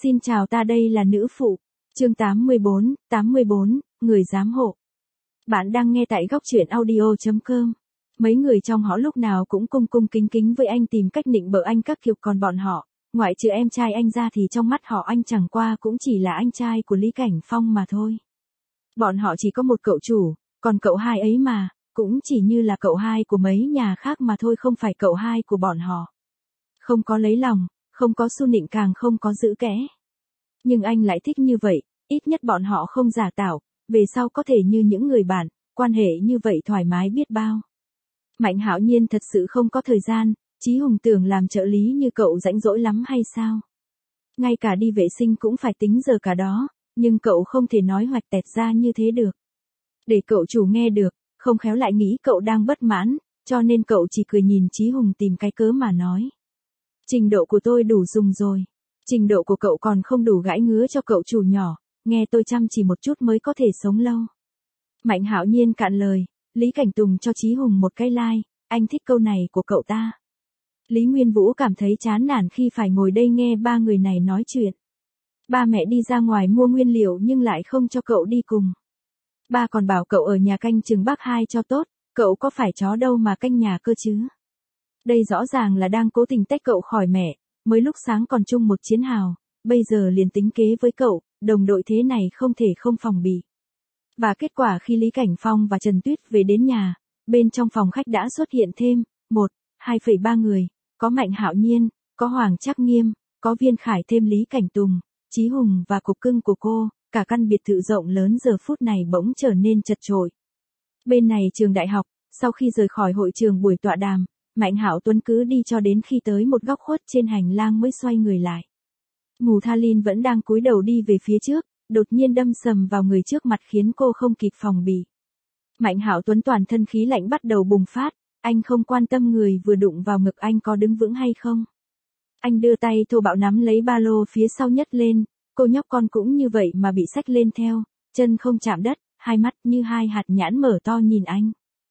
Xin chào, ta đây là nữ phụ. Chương 84, người giám hộ. Bạn đang nghe tại góc truyện audio.com. Mấy người trong họ lúc nào cũng cung cung kính kính với anh, tìm cách nịnh bợ anh các kiểu, còn bọn họ, ngoại trừ em trai anh ra thì trong mắt họ anh chẳng qua cũng chỉ là anh trai của Lý Cảnh Phong mà thôi. Bọn họ chỉ có một cậu chủ, còn cậu hai ấy mà, cũng chỉ như là cậu hai của mấy nhà khác mà thôi, không phải cậu hai của bọn họ. Không có lấy lòng, không có xu nịnh, càng không có giữ kẽ. Nhưng anh lại thích như vậy, ít nhất bọn họ không giả tạo, về sau có thể như những người bạn, quan hệ như vậy thoải mái biết bao. Mạnh Hạo Nhiên thật sự không có thời gian, Chí Hùng tưởng làm trợ lý như cậu rảnh rỗi lắm hay sao? Ngay cả đi vệ sinh cũng phải tính giờ cả đó, nhưng cậu không thể nói hoạch tẹt ra như thế được. Để cậu chủ nghe được, không khéo lại nghĩ cậu đang bất mãn, cho nên cậu chỉ cười nhìn Chí Hùng tìm cái cớ mà nói. Trình độ của tôi đủ dùng rồi. Trình độ của cậu còn không đủ gãi ngứa cho cậu chủ nhỏ, nghe tôi chăm chỉ một chút mới có thể sống lâu. Mạnh Hạo Nhiên cạn lời, Lý Cảnh Tùng cho Chí Hùng một cái like, anh thích câu này của cậu ta. Lý Nguyên Vũ cảm thấy chán nản khi phải ngồi đây nghe ba người này nói chuyện. Ba mẹ đi ra ngoài mua nguyên liệu nhưng lại không cho cậu đi cùng. Ba còn bảo cậu ở nhà canh chừng bác hai cho tốt, cậu có phải chó đâu mà canh nhà cơ chứ. Đây rõ ràng là đang cố tình tách cậu khỏi mẹ, mới lúc sáng còn chung một chiến hào, bây giờ liền tính kế với cậu, đồng đội thế này không thể không phòng bị. Và kết quả khi Lý Cảnh Phong và Trần Tuyết về đến nhà, bên trong phòng khách đã xuất hiện thêm 2,3 người, có Mạnh Hạo Nhiên, có Hoàng Trắc Nghiêm, có Viên Khải, thêm Lý Cảnh Tùng, Chí Hùng và cục cưng của cô, cả căn biệt thự rộng lớn giờ phút này bỗng trở nên chật chội. Bên này trường đại học, sau khi rời khỏi hội trường buổi tọa đàm, Mạnh Hạo Tuấn cứ đi cho đến khi tới một góc khuất trên hành lang mới xoay người lại. Mù Tha Linh vẫn đang cúi đầu đi về phía trước, đột nhiên đâm sầm vào người trước mặt khiến cô không kịp phòng bị. Mạnh Hạo Tuấn toàn thân khí lạnh bắt đầu bùng phát, anh không quan tâm người vừa đụng vào ngực anh có đứng vững hay không. Anh đưa tay thô bạo nắm lấy ba lô phía sau nhấc lên, cô nhóc con cũng như vậy mà bị xách lên theo, chân không chạm đất, hai mắt như hai hạt nhãn mở to nhìn anh.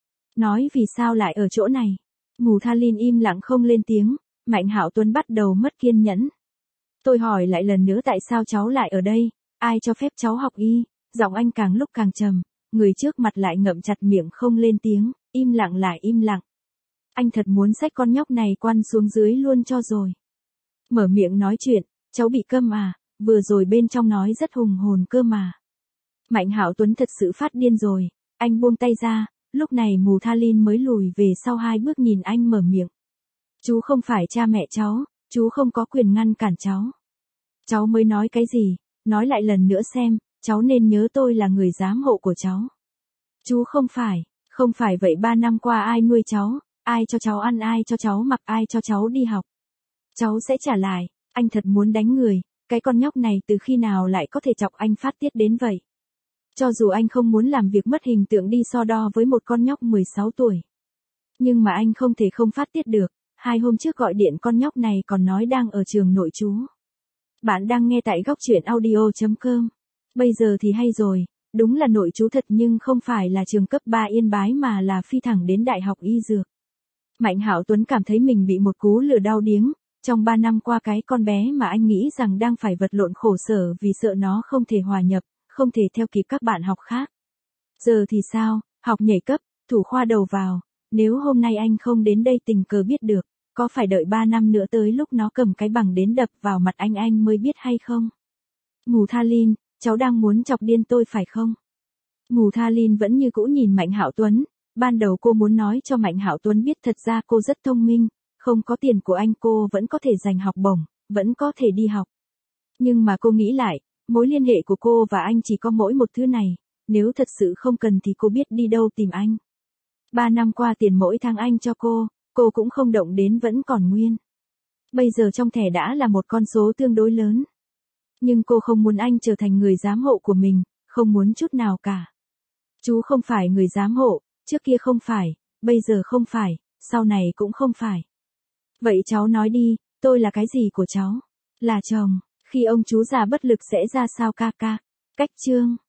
Nói vì sao lại ở chỗ này? Mù Tha Linh im lặng không lên tiếng, Mạnh Hạo Tuấn bắt đầu mất kiên nhẫn. Tôi hỏi lại lần nữa, tại sao cháu lại ở đây, ai cho phép cháu học y? Giọng anh càng lúc càng trầm, người trước mặt lại ngậm chặt miệng không lên tiếng, im lặng lại im lặng. Anh thật muốn xách con nhóc này quăng xuống dưới luôn cho rồi. Mở miệng nói chuyện, cháu bị câm à, vừa rồi bên trong nói rất hùng hồn cơ mà. Mạnh Hạo Tuấn thật sự phát điên rồi, anh buông tay ra. Lúc này Mù Tha Linh mới lùi về sau 2 bước nhìn anh mở miệng. Chú không phải cha mẹ cháu, chú không có quyền ngăn cản cháu. Cháu mới nói cái gì, nói lại lần nữa xem, cháu nên nhớ tôi là người giám hộ của cháu. Chú không phải vậy 3 năm qua ai nuôi cháu, ai cho cháu ăn, ai cho cháu mặc, ai cho cháu đi học. Cháu sẽ trả lại, anh thật muốn đánh người, cái con nhóc này từ khi nào lại có thể chọc anh phát tiết đến vậy. Cho dù anh không muốn làm việc mất hình tượng đi so đo với một con nhóc 16 tuổi. Nhưng mà anh không thể không phát tiết được, 2 hôm trước gọi điện con nhóc này còn nói đang ở trường nội trú. Bạn đang nghe tại góc truyện audio.com. Bây giờ thì hay rồi, đúng là nội trú thật nhưng không phải là trường cấp 3 Yên Bái mà là phi thẳng đến Đại học Y Dược. Mạnh Hạo Tuấn cảm thấy mình bị một cú lừa đau điếng, trong 3 năm qua cái con bé mà anh nghĩ rằng đang phải vật lộn khổ sở vì sợ nó không thể hòa nhập, không thể theo kịp các bạn học khác. Giờ thì sao, học nhảy cấp, thủ khoa đầu vào, nếu hôm nay anh không đến đây tình cờ biết được, có phải đợi 3 năm nữa tới lúc nó cầm cái bằng đến đập vào mặt anh mới biết hay không? Mù Tha Linh, cháu đang muốn chọc điên tôi phải không? Mù Tha Linh vẫn như cũ nhìn Mạnh Hạo Tuấn, ban đầu cô muốn nói cho Mạnh Hạo Tuấn biết thật ra cô rất thông minh, không có tiền của anh cô vẫn có thể giành học bổng, vẫn có thể đi học. Nhưng mà cô nghĩ lại, mối liên hệ của cô và anh chỉ có mỗi một thứ này, nếu thật sự không cần thì cô biết đi đâu tìm anh. 3 năm qua tiền mỗi tháng anh cho cô cũng không động đến vẫn còn nguyên. Bây giờ trong thẻ đã là một con số tương đối lớn. Nhưng cô không muốn anh trở thành người giám hộ của mình, không muốn chút nào cả. Chú không phải người giám hộ, trước kia không phải, bây giờ không phải, sau này cũng không phải. Vậy cháu nói đi, tôi là cái gì của cháu? Là chồng, khi ông chú già bất lực sẽ ra sao ca ca? Cách chương